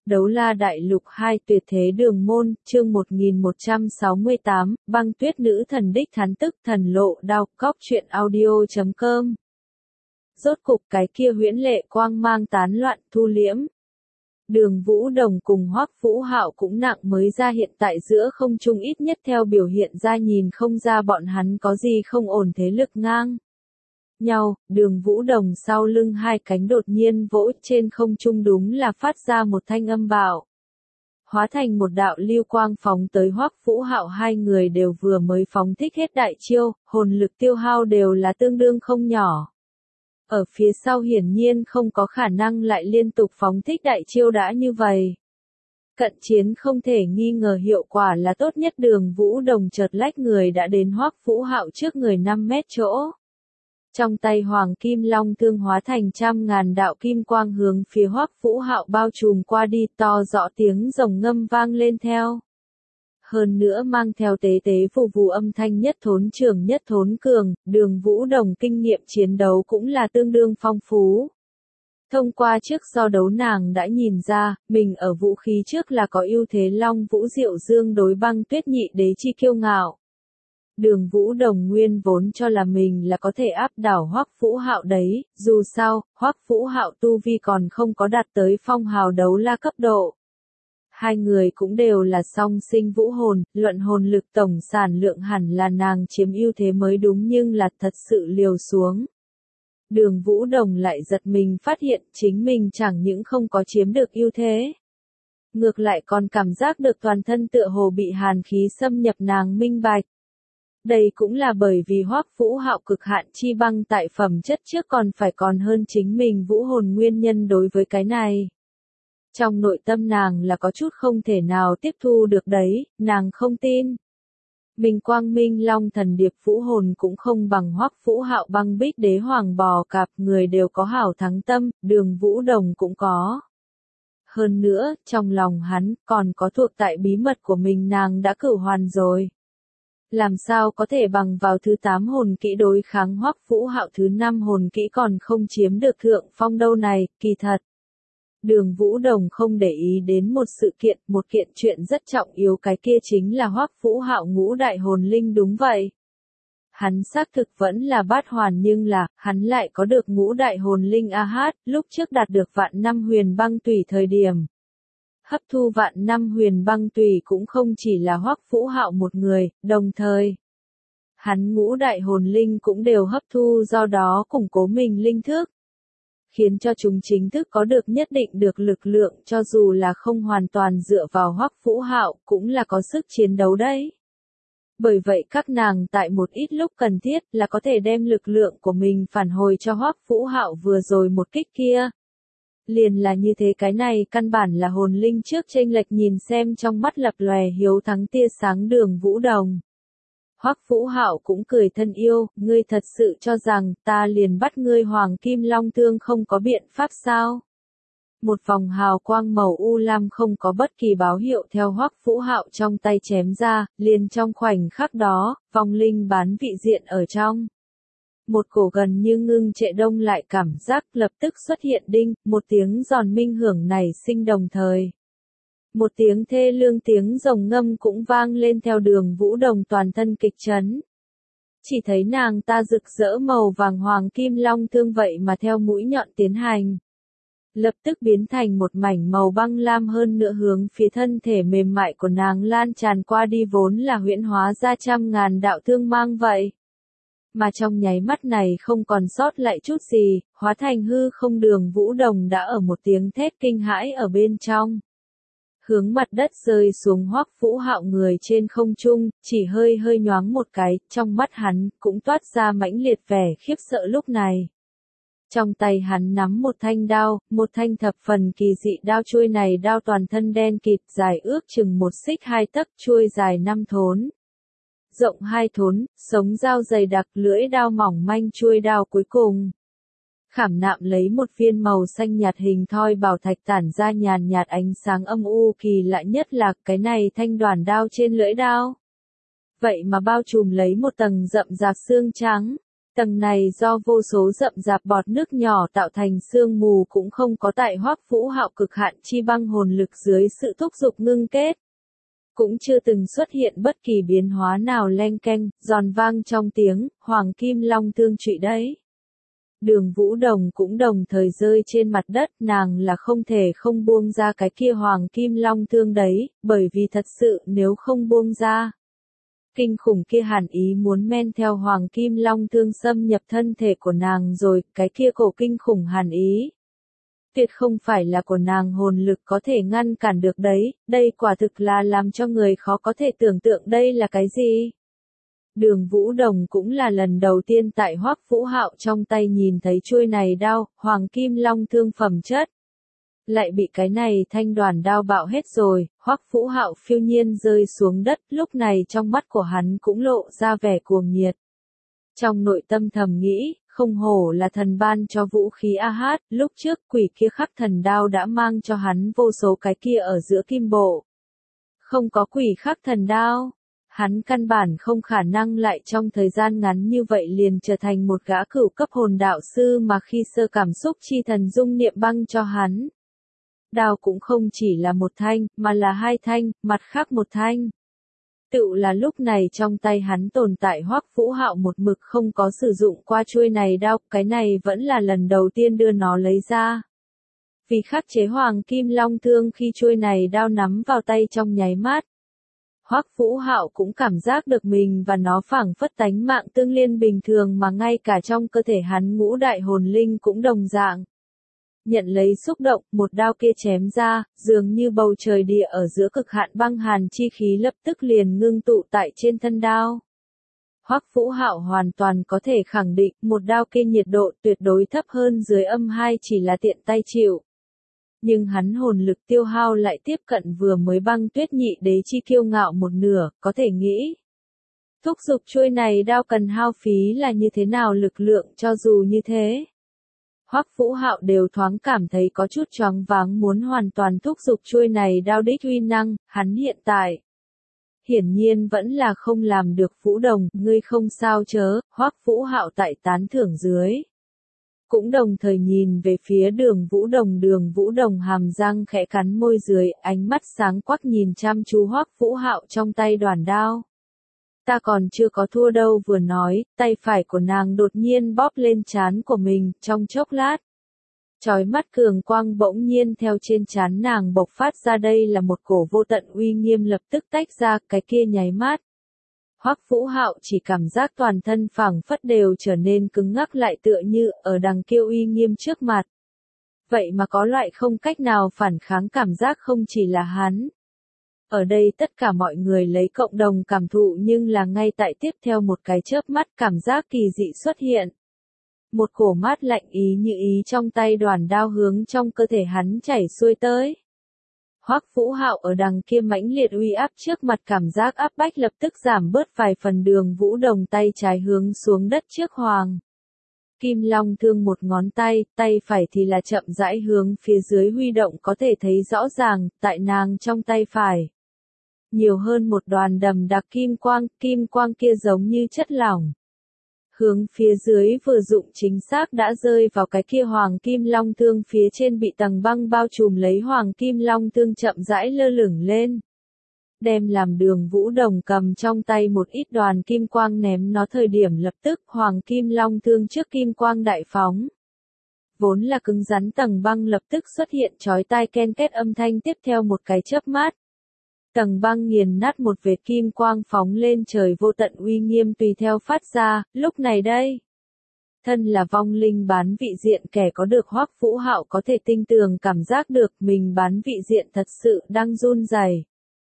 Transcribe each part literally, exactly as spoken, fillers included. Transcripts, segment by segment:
Đấu La Đại Lục hai Tuyệt Thế Đường Môn, chương một nghìn một trăm sáu mươi tám, Băng Tuyết Nữ Thần Đích Thán Tức Thần Lộ Đao, cóc truyện audio chấm com. Rốt cục cái kia huyễn lệ quang mang tán loạn thu liễm. Đường Vũ Đồng cùng Hoắc Vũ Hạo cũng nặng mới ra hiện tại giữa không trung, ít nhất theo biểu hiện ra nhìn không ra bọn hắn có gì không ổn thế lực ngang nhau. Đường Vũ Đồng sau lưng hai cánh đột nhiên vỗ trên không trung, đúng là phát ra một thanh âm bạo, hóa thành một đạo lưu quang phóng tới Hoắc Vũ Hạo. Hai người đều vừa mới phóng thích hết đại chiêu, hồn lực tiêu hao đều là tương đương không nhỏ. Ở phía sau hiển nhiên không có khả năng lại liên tục phóng thích đại chiêu đã như vậy. Cận chiến không thể nghi ngờ hiệu quả là tốt nhất. Đường Vũ Đồng chợt lách người đã đến Hoắc Vũ Hạo trước người năm mét chỗ. Trong tay Hoàng Kim Long Thương hóa thành trăm ngàn đạo kim quang hướng phía Hoắc Vũ Hạo bao trùm qua đi, to rõ tiếng rồng ngâm vang lên theo. Hơn nữa mang theo tế tế phù phù âm thanh nhất thốn trường nhất thốn cường. Đường Vũ Đồng kinh nghiệm chiến đấu cũng là tương đương phong phú. Thông qua trước so đấu nàng đã nhìn ra, mình ở vũ khí trước là có ưu thế. Long Vũ Diệu Dương đối Băng Tuyết nhị đế chi kiêu ngạo. Đường Vũ Đồng nguyên vốn cho là mình là có thể áp đảo Hoắc Vũ Hạo đấy, dù sao, Hoắc Vũ Hạo tu vi còn không có đạt tới phong hào đấu la cấp độ. Hai người cũng đều là song sinh vũ hồn, luận hồn lực tổng sản lượng hẳn là nàng chiếm ưu thế mới đúng, nhưng là thật sự liều xuống. Đường Vũ Đồng lại giật mình phát hiện chính mình chẳng những không có chiếm được ưu thế, ngược lại còn cảm giác được toàn thân tựa hồ bị hàn khí xâm nhập. Nàng minh bạch. Đây cũng là bởi vì Hoắc Vũ Hạo cực hạn chi băng tại phẩm chất trước còn phải còn hơn chính mình vũ hồn nguyên nhân. Đối với cái này, trong nội tâm nàng là có chút không thể nào tiếp thu được đấy, nàng không tin. Mình Quang Minh Long Thần Điệp vũ hồn cũng không bằng Hoắc Vũ Hạo. Băng Bích Đế Hoàng Bò Cạp, người đều có hảo thắng tâm, Đường Vũ Đồng cũng có. Hơn nữa, trong lòng hắn còn có thuộc tại bí mật của mình, nàng đã cửu hoàn rồi. Làm sao có thể bằng vào thứ tám hồn kỹ đối kháng Hoắc Vũ Hạo? Thứ năm hồn kỹ còn không chiếm được thượng phong đâu này. Kỳ thật, Đường Vũ Đồng không để ý đến một sự kiện, một kiện chuyện rất trọng yếu, cái kia chính là Hoắc Vũ Hạo ngũ đại hồn linh. Đúng vậy, hắn xác thực vẫn là bát hoàn, nhưng là, hắn lại có được ngũ đại hồn linh. A hát, lúc trước đạt được vạn năm huyền băng tùy thời điểm, hấp thu vạn năm huyền băng tùy cũng không chỉ là Hoắc Vũ Hạo một người, đồng thời hắn ngũ đại hồn linh cũng đều hấp thu, do đó củng cố mình linh thức, khiến cho chúng chính thức có được nhất định được lực lượng, cho dù là không hoàn toàn dựa vào Hoắc Vũ Hạo, cũng là có sức chiến đấu đấy. Bởi vậy các nàng tại một ít lúc cần thiết là có thể đem lực lượng của mình phản hồi cho Hoắc Vũ Hạo. Vừa rồi một kích kia liền là như thế, cái này căn bản là hồn linh trước chênh lệch. Nhìn xem trong mắt lập lòe hiếu thắng tia sáng Đường Vũ Đồng, Hoắc Vũ Hạo cũng cười thân yêu, ngươi thật sự cho rằng ta liền bắt ngươi Hoàng Kim Long Thương không có biện pháp sao? Một vòng hào quang màu u lam không có bất kỳ báo hiệu theo Hoắc Vũ Hạo trong tay chém ra, liền trong khoảnh khắc đó, vong linh bán vị diện ở trong. Một cổ gần như ngưng trệ đông lại cảm giác lập tức xuất hiện. Đinh, một tiếng giòn minh hưởng nảy sinh, đồng thời một tiếng thê lương tiếng rồng ngâm cũng vang lên theo. Đường Vũ Đồng toàn thân kịch chấn. Chỉ thấy nàng ta rực rỡ màu vàng Hoàng Kim Long Thương vậy mà theo mũi nhọn tiến hành, lập tức biến thành một mảnh màu băng lam, hơn nữa hướng phía thân thể mềm mại của nàng lan tràn qua đi, vốn là huyễn hóa ra trăm ngàn đạo thương mang vậy. Mà trong nháy mắt này không còn sót lại chút gì, hóa thành hư không. Đường Vũ Đồng đã ở một tiếng thét kinh hãi ở bên trong, hướng mặt đất rơi xuống. Hoắc Vũ Hạo người trên không trung, chỉ hơi hơi nhoáng một cái, trong mắt hắn cũng toát ra mãnh liệt vẻ khiếp sợ. Lúc này, trong tay hắn nắm một thanh đao, một thanh thập phần kỳ dị đao. Chuôi này đao toàn thân đen kịt, dài ước chừng một xích hai tấc, chuôi dài năm thốn, rộng hai thốn, sống dao dày đặc, lưỡi đao mỏng manh. Chuôi đao cuối cùng khảm nạm lấy một viên màu xanh nhạt hình thoi bảo thạch, tản ra nhàn nhạt ánh sáng âm u. Kỳ lạ nhất là cái này thanh đoản đao trên lưỡi đao vậy mà bao trùm lấy một tầng rậm rạp xương trắng. Tầng này do vô số rậm rạp bọt nước nhỏ tạo thành sương mù cũng không có tại Hoắc Vũ Hạo cực hạn chi băng hồn lực dưới sự thúc giục ngưng kết. Cũng chưa từng xuất hiện bất kỳ biến hóa nào leng keng, giòn vang trong tiếng, Hoàng Kim Long Thương trụy đấy. Đường Vũ Đồng cũng đồng thời rơi trên mặt đất, nàng là không thể không buông ra cái kia Hoàng Kim Long Thương đấy, bởi vì thật sự nếu không buông ra. Kinh khủng kia hàn ý muốn men theo Hoàng Kim Long Thương xâm nhập thân thể của nàng rồi, cái kia cổ kinh khủng hàn ý. Tuyệt không phải là của nàng hồn lực có thể ngăn cản được đấy, đây quả thực là làm cho người khó có thể tưởng tượng đây là cái gì. Đường Vũ Đồng cũng là lần đầu tiên tại Hoắc Vũ Hạo trong tay nhìn thấy chuôi này đao, Hoàng Kim Long Thương phẩm chất. Lại bị cái này thanh đoàn đao bạo hết rồi, Hoắc Vũ Hạo phiêu nhiên rơi xuống đất, lúc này trong mắt của hắn cũng lộ ra vẻ cuồng nhiệt. Trong nội tâm thầm nghĩ, không hổ là thần ban cho vũ khí A Hát, lúc trước quỷ kia khắc thần đao đã mang cho hắn vô số cái kia ở giữa kim bộ. Không có quỷ khắc thần đao, hắn căn bản không khả năng lại trong thời gian ngắn như vậy liền trở thành một gã cửu cấp hồn đạo sư mà khi sơ cảm xúc chi thần dung niệm băng cho hắn. Đao cũng không chỉ là một thanh, mà là hai thanh, mặt khác một thanh. Tự là lúc này trong tay hắn tồn tại Hoắc Vũ Hạo một mực không có sử dụng qua chuôi này đao, cái này vẫn là lần đầu tiên đưa nó lấy ra. Vì khắc chế Hoàng Kim Long Thương khi chuôi này đao nắm vào tay trong nháy mắt. Hoắc Vũ Hạo cũng cảm giác được mình và nó phảng phất tánh mạng tương liên bình thường mà ngay cả trong cơ thể hắn ngũ đại hồn linh cũng đồng dạng. Nhận lấy xúc động, một đao kia chém ra, dường như bầu trời địa ở giữa cực hạn băng hàn chi khí lập tức liền ngưng tụ tại trên thân đao. Hoắc Vũ Hạo hoàn toàn có thể khẳng định, một đao kia nhiệt độ tuyệt đối thấp hơn dưới âm hai chỉ là tiện tay chịu. Nhưng hắn hồn lực tiêu hao lại tiếp cận vừa mới băng tuyết nhị đế chi kiêu ngạo một nửa, có thể nghĩ. Thúc giục chuôi này đao cần hao phí là như thế nào lực lượng cho dù như thế. Hoắc Vũ Hạo đều thoáng cảm thấy có chút choáng váng muốn hoàn toàn thúc giục chuôi này đao đích uy năng, hắn hiện tại. Hiển nhiên vẫn là không làm được Vũ Đồng, ngươi không sao chớ, Hoắc Vũ Hạo tại tán thưởng dưới. Cũng đồng thời nhìn về phía đường Vũ Đồng đường Vũ Đồng hàm răng khẽ cắn môi dưới, ánh mắt sáng quắc nhìn chăm chú Hoắc Vũ Hạo trong tay đoàn đao. Ta còn chưa có thua đâu vừa nói, tay phải của nàng đột nhiên bóp lên trán của mình, trong chốc lát. Chói mắt cường quang bỗng nhiên theo trên trán nàng bộc phát ra đây là một cổ vô tận uy nghiêm lập tức tách ra, cái kia nháy mắt. Hoắc Vũ Hạo chỉ cảm giác toàn thân phảng phất đều trở nên cứng ngắc lại tựa như ở đằng kia uy nghiêm trước mặt. Vậy mà có loại không cách nào phản kháng cảm giác không chỉ là hắn. Ở đây tất cả mọi người lấy cộng đồng cảm thụ nhưng là ngay tại tiếp theo một cái chớp mắt cảm giác kỳ dị xuất hiện. Một cổ mát lạnh ý như ý trong tay đoàn đao hướng trong cơ thể hắn chảy xuôi tới. Hoắc Vũ Hạo ở đằng kia mãnh liệt uy áp trước mặt cảm giác áp bách lập tức giảm bớt vài phần đường Vũ Đồng tay trái hướng xuống đất trước Hoàng Kim Long Thương một ngón tay, tay phải thì là chậm rãi hướng phía dưới huy động có thể thấy rõ ràng, tại nàng trong tay phải. Nhiều hơn một đoàn đầm đặc kim quang, kim quang kia giống như chất lỏng. Hướng phía dưới vừa dụng chính xác đã rơi vào cái kia Hoàng Kim Long Thương phía trên bị tầng băng bao trùm lấy Hoàng Kim Long Thương chậm rãi lơ lửng lên. Đem làm đường Vũ Đồng cầm trong tay một ít đoàn kim quang ném nó thời điểm lập tức Hoàng Kim Long Thương trước kim quang đại phóng. Vốn là cứng rắn tầng băng lập tức xuất hiện chói tai ken két âm thanh tiếp theo một cái chớp mắt. Tầng băng nghiền nát một vệt kim quang phóng lên trời vô tận uy nghiêm tùy theo phát ra, lúc này đây. Thân là vong linh bán vị diện kẻ có được Hoắc Vũ Hạo có thể tinh tường cảm giác được mình bán vị diện thật sự đang run rẩy.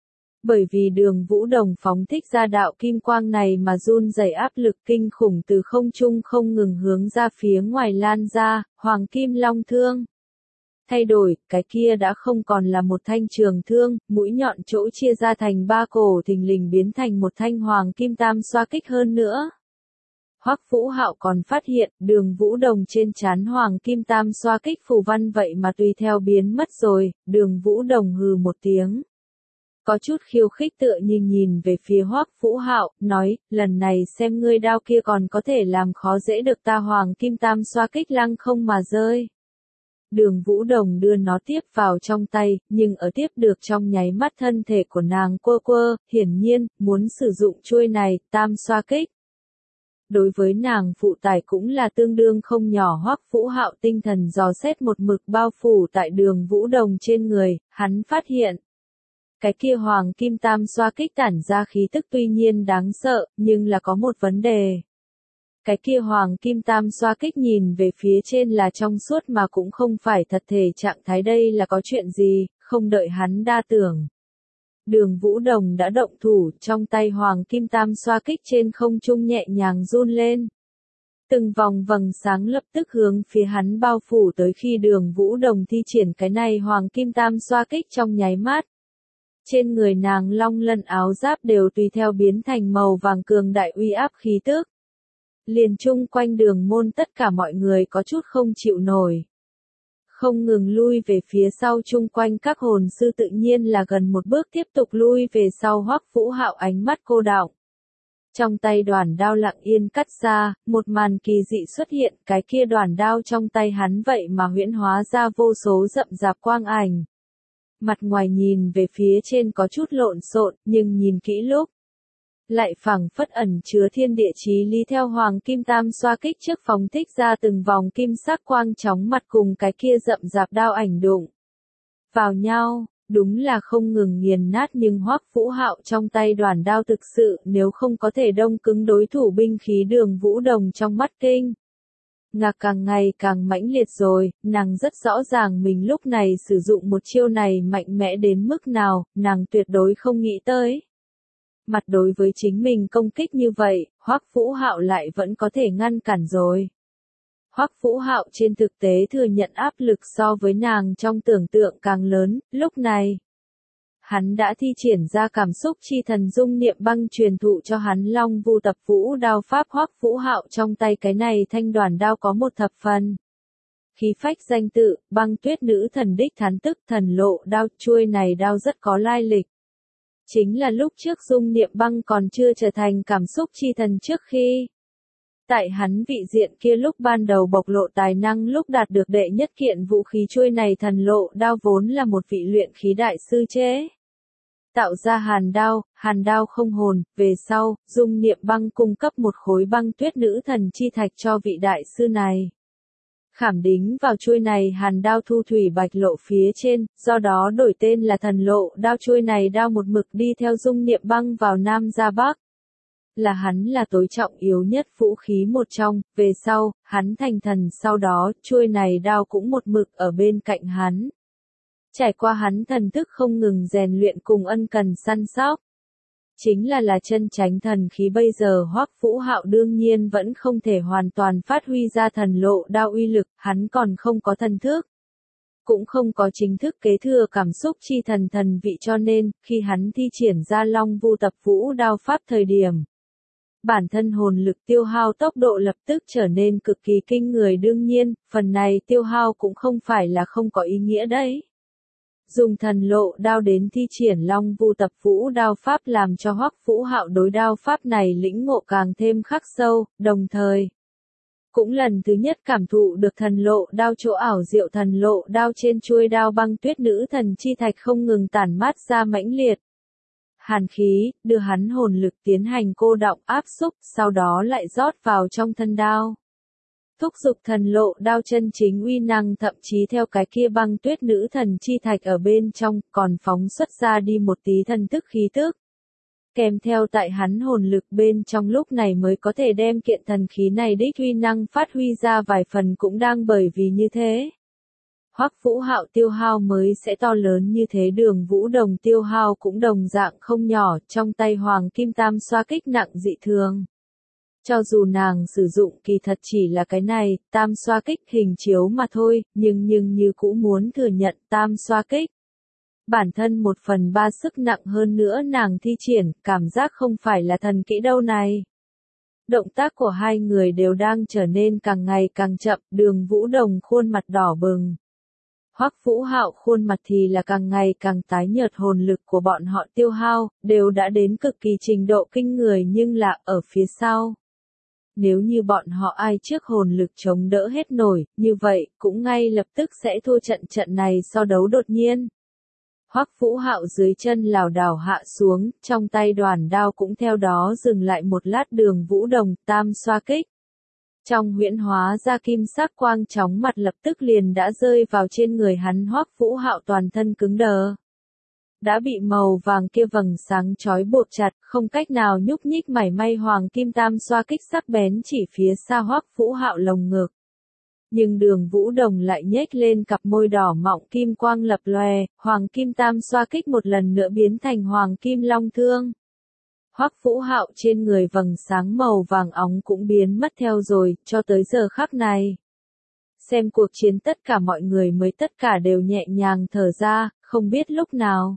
Bởi vì đường Vũ Đồng phóng thích ra đạo kim quang này mà run rẩy áp lực kinh khủng từ không trung không ngừng hướng ra phía ngoài lan ra, Hoàng Kim Long Thương. Thay đổi, cái kia đã không còn là một thanh trường thương, mũi nhọn chỗ chia ra thành ba cổ thình lình biến thành một thanh Hoàng Kim Tam xoa kích hơn nữa. Hoắc Vũ Hạo còn phát hiện, đường Vũ Đồng trên trán Hoàng Kim Tam xoa kích phù văn vậy mà tùy theo biến mất rồi, đường Vũ Đồng hừ một tiếng. Có chút khiêu khích tựa như nhìn về phía Hoắc Vũ Hạo, nói, lần này xem ngươi đao kia còn có thể làm khó dễ được ta Hoàng Kim Tam xoa kích lăng không mà rơi. Đường Vũ Đồng đưa nó tiếp vào trong tay, nhưng ở tiếp được trong nháy mắt thân thể của nàng quơ quơ, hiển nhiên, muốn sử dụng chuôi này, tam xoa kích. Đối với nàng phụ tải cũng là tương đương không nhỏ. Hoắc Vũ Hạo tinh thần dò xét một mực bao phủ tại Đường Vũ Đồng trên người, hắn phát hiện. Cái kia Hoàng Kim Tam xoa kích tản ra khí tức tuy nhiên đáng sợ, nhưng là có một vấn đề. Cái kia Hoàng Kim Tam xoa kích nhìn về phía trên là trong suốt mà cũng không phải thật thể trạng thái, đây là có chuyện gì, không đợi hắn đa tưởng. Đường Vũ Đồng đã động thủ, trong tay Hoàng Kim Tam xoa kích trên không trung nhẹ nhàng run lên. Từng vòng vầng sáng lập tức hướng phía hắn bao phủ tới, khi Đường Vũ Đồng thi triển cái này Hoàng Kim Tam xoa kích trong nháy mắt. Trên người nàng long lân áo giáp đều tùy theo biến thành màu vàng cường đại uy áp khí tức. Liền chung quanh đường môn tất cả mọi người có chút không chịu nổi. Không ngừng lui về phía sau, chung quanh các hồn sư tự nhiên là gần một bước tiếp tục lui về sau. Hoắc Vũ Hạo ánh mắt cô đọng. Trong tay đoản đao lặng yên cắt ra, một màn kỳ dị xuất hiện, cái kia đoản đao trong tay hắn vậy mà huyễn hóa ra vô số rậm rạp quang ảnh. Mặt ngoài nhìn về phía trên có chút lộn xộn, nhưng nhìn kỹ lúc lại phảng phất ẩn chứa thiên địa chí lý. Theo Hoàng Kim Tam xoa kích trước phóng thích ra từng vòng kim sắc quang chóng mặt cùng cái kia rậm rạp đao ảnh đụng vào nhau, đúng là không ngừng nghiền nát. Nhưng Hoắc Vũ Hạo trong tay đoản đao thực sự nếu không có thể đông cứng đối thủ binh khí. Đường Vũ Đồng trong mắt kinh ngạc càng ngày càng mãnh liệt rồi, nàng rất rõ ràng mình lúc này sử dụng một chiêu này mạnh mẽ đến mức nào, nàng tuyệt đối không nghĩ tới. Mặt đối với chính mình công kích như vậy, Hoắc Vũ Hạo lại vẫn có thể ngăn cản rồi. Hoắc Vũ Hạo trên thực tế thừa nhận áp lực so với nàng trong tưởng tượng càng lớn, lúc này. Hắn đã thi triển ra cảm xúc chi thần dung niệm băng truyền thụ cho hắn Long Vu Tập Vũ đao pháp. Hoắc Vũ Hạo trong tay cái này thanh đoản đao có một thập phần. Khí phách danh tự, băng tuyết nữ thần đích thán tức thần lộ đao, chuôi này đao rất có lai lịch. Chính là lúc trước dung niệm băng còn chưa trở thành cảm xúc chi thần trước khi. Tại hắn vị diện kia lúc ban đầu bộc lộ tài năng lúc đạt được đệ nhất kiện vũ khí, chuôi này thần lộ đao vốn là một vị luyện khí đại sư chế tạo ra hàn đao, hàn đao không hồn. Về sau, dung niệm băng cung cấp một khối băng tuyết nữ thần chi thạch cho vị đại sư này. Khảm đính vào chuôi này hàn đao thu thủy bạch lộ phía trên, do đó đổi tên là thần lộ đao. Chuôi này đao một mực đi theo dung niệm băng vào Nam ra Bắc. Là hắn là tối trọng yếu nhất vũ khí một trong, về sau, hắn thành thần sau đó, chuôi này đao cũng một mực ở bên cạnh hắn. Trải qua hắn thần thức không ngừng rèn luyện cùng ân cần săn sóc. Chính là là chân chánh thần khí. Bây giờ Hoắc Vũ Hạo đương nhiên vẫn không thể hoàn toàn phát huy ra thần lộ đao uy lực, hắn còn không có thần thức. Cũng không có chính thức kế thừa cảm xúc chi thần thần vị, cho nên, khi hắn thi triển ra Long Vu Tập Vũ đao pháp thời điểm. Bản thân hồn lực tiêu hao tốc độ lập tức trở nên cực kỳ kinh người, đương nhiên, phần này tiêu hao cũng không phải là không có ý nghĩa đấy. Dùng thần lộ đao đến thi triển Long Vu Tập Vũ đao pháp làm cho Hoắc Vũ Hạo đối đao pháp này lĩnh ngộ càng thêm khắc sâu, đồng thời cũng lần thứ nhất cảm thụ được thần lộ đao chỗ ảo diệu. Thần lộ đao trên chuôi đao băng tuyết nữ thần chi thạch không ngừng tản mát ra mãnh liệt hàn khí, đưa hắn hồn lực tiến hành cô đọng áp xúc, sau đó lại rót vào trong thân đao. Thúc giục thần lộ đao chân chính uy năng, thậm chí theo cái kia băng tuyết nữ thần chi thạch ở bên trong, còn phóng xuất ra đi một tí thần thức khí tức. Kèm theo tại hắn hồn lực bên trong, lúc này mới có thể đem kiện thần khí này đích uy năng phát huy ra vài phần, cũng đang bởi vì như thế. Hoắc Vũ Hạo tiêu hao mới sẽ to lớn như thế. Đường Vũ Đồng tiêu hao cũng đồng dạng không nhỏ, trong tay Hoàng Kim Tam xoa kích nặng dị thường. Cho dù nàng sử dụng kỳ thật chỉ là cái này, tam xoa kích hình chiếu mà thôi, nhưng nhưng như cũng muốn thừa nhận tam xoa kích. Bản thân một phần ba sức nặng, hơn nữa nàng thi triển, cảm giác không phải là thần kỹ đâu này. Động tác của hai người đều đang trở nên càng ngày càng chậm, Đường Vũ Đồng khuôn mặt đỏ bừng. Hoắc Vũ Hạo khuôn mặt thì là càng ngày càng tái nhợt, hồn lực của bọn họ tiêu hao, đều đã đến cực kỳ trình độ kinh người nhưng là ở phía sau. Nếu như bọn họ ai trước hồn lực chống đỡ hết nổi, như vậy, cũng ngay lập tức sẽ thua trận trận này so đấu đột nhiên. Hoắc Vũ Hạo dưới chân lảo đảo hạ xuống, trong tay đoàn đao cũng theo đó dừng lại một lát, Đường Vũ Đồng tam xoa kích. Trong huyễn hóa ra kim sắc quang chóng mặt lập tức liền đã rơi vào trên người hắn, Hoắc Vũ Hạo toàn thân cứng đờ. Đã bị màu vàng kia vầng sáng chói buộc chặt, không cách nào nhúc nhích mảy may, hoàng kim tam xoa kích sắc bén chỉ phía xa Hoắc Vũ Hạo lồng ngực. Nhưng Đường Vũ Đồng lại nhếch lên cặp môi đỏ mọng, kim quang lập lòe, hoàng kim tam xoa kích một lần nữa biến thành hoàng kim long thương. Hoắc Vũ Hạo trên người vầng sáng màu vàng óng cũng biến mất theo rồi, cho tới giờ khắc này. Xem cuộc chiến tất cả mọi người mới tất cả đều nhẹ nhàng thở ra, không biết lúc nào.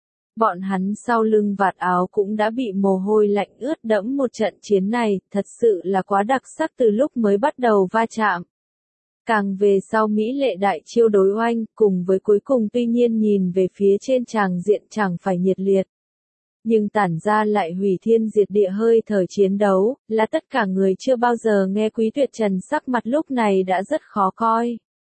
Bọn hắn sau lưng vạt áo cũng đã bị mồ hôi lạnh ướt đẫm, một trận chiến này, thật sự là quá đặc sắc từ lúc mới bắt đầu va chạm. Càng về sau Mỹ lệ đại chiêu đối oanh, cùng với cuối cùng tuy nhiên nhìn về phía trên tràng diện chẳng phải nhiệt liệt. Nhưng tản ra lại hủy thiên diệt địa hơi thở chiến đấu, là tất cả người chưa bao giờ nghe Quý Tuyệt Trần sắc mặt lúc này đã rất khó coi.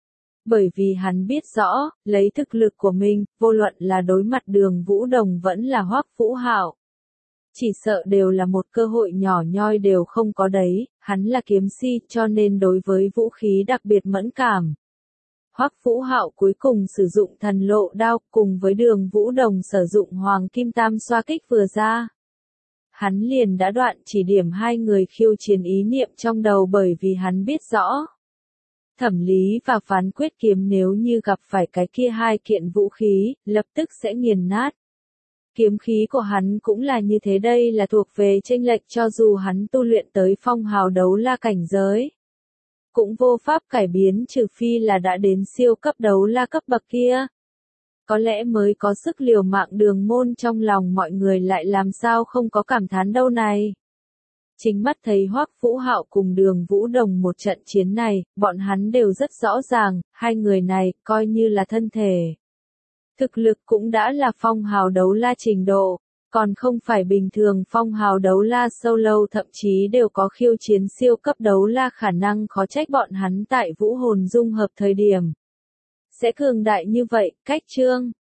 Bởi vì hắn biết rõ, lấy thực lực của mình, vô luận là đối mặt Đường Vũ Đồng vẫn là Hoắc Vũ Hạo, chỉ sợ đều là một cơ hội nhỏ nhoi đều không có đấy, hắn là kiếm si cho nên đối với vũ khí đặc biệt mẫn cảm. Hoắc Vũ Hạo cuối cùng sử dụng thần lộ đao, cùng với Đường Vũ Đồng sử dụng hoàng kim tam xoa kích vừa ra. Hắn liền đã đoạn chỉ điểm hai người khiêu chiến ý niệm trong đầu, bởi vì hắn biết rõ. Thẩm lý và phán quyết kiếm nếu như gặp phải cái kia hai kiện vũ khí, lập tức sẽ nghiền nát. Kiếm khí của hắn cũng là như thế, đây là thuộc về chênh lệch, cho dù hắn tu luyện tới phong hào đấu la cảnh giới. Cũng vô pháp cải biến, trừ phi là đã đến siêu cấp đấu la cấp bậc kia. Có lẽ mới có sức liều mạng. Đường Môn trong lòng mọi người lại làm sao không có cảm thán đâu này. Chính mắt thấy Hoắc Vũ Hạo cùng Đường Vũ Đồng một trận chiến này, bọn hắn đều rất rõ ràng, hai người này, coi như là thân thể. Thực lực cũng đã là phong hào đấu la trình độ, còn không phải bình thường phong hào đấu la solo, thậm chí đều có khiêu chiến siêu cấp đấu la khả năng, khó trách bọn hắn tại vũ hồn dung hợp thời điểm sẽ cường đại như vậy. Cách chương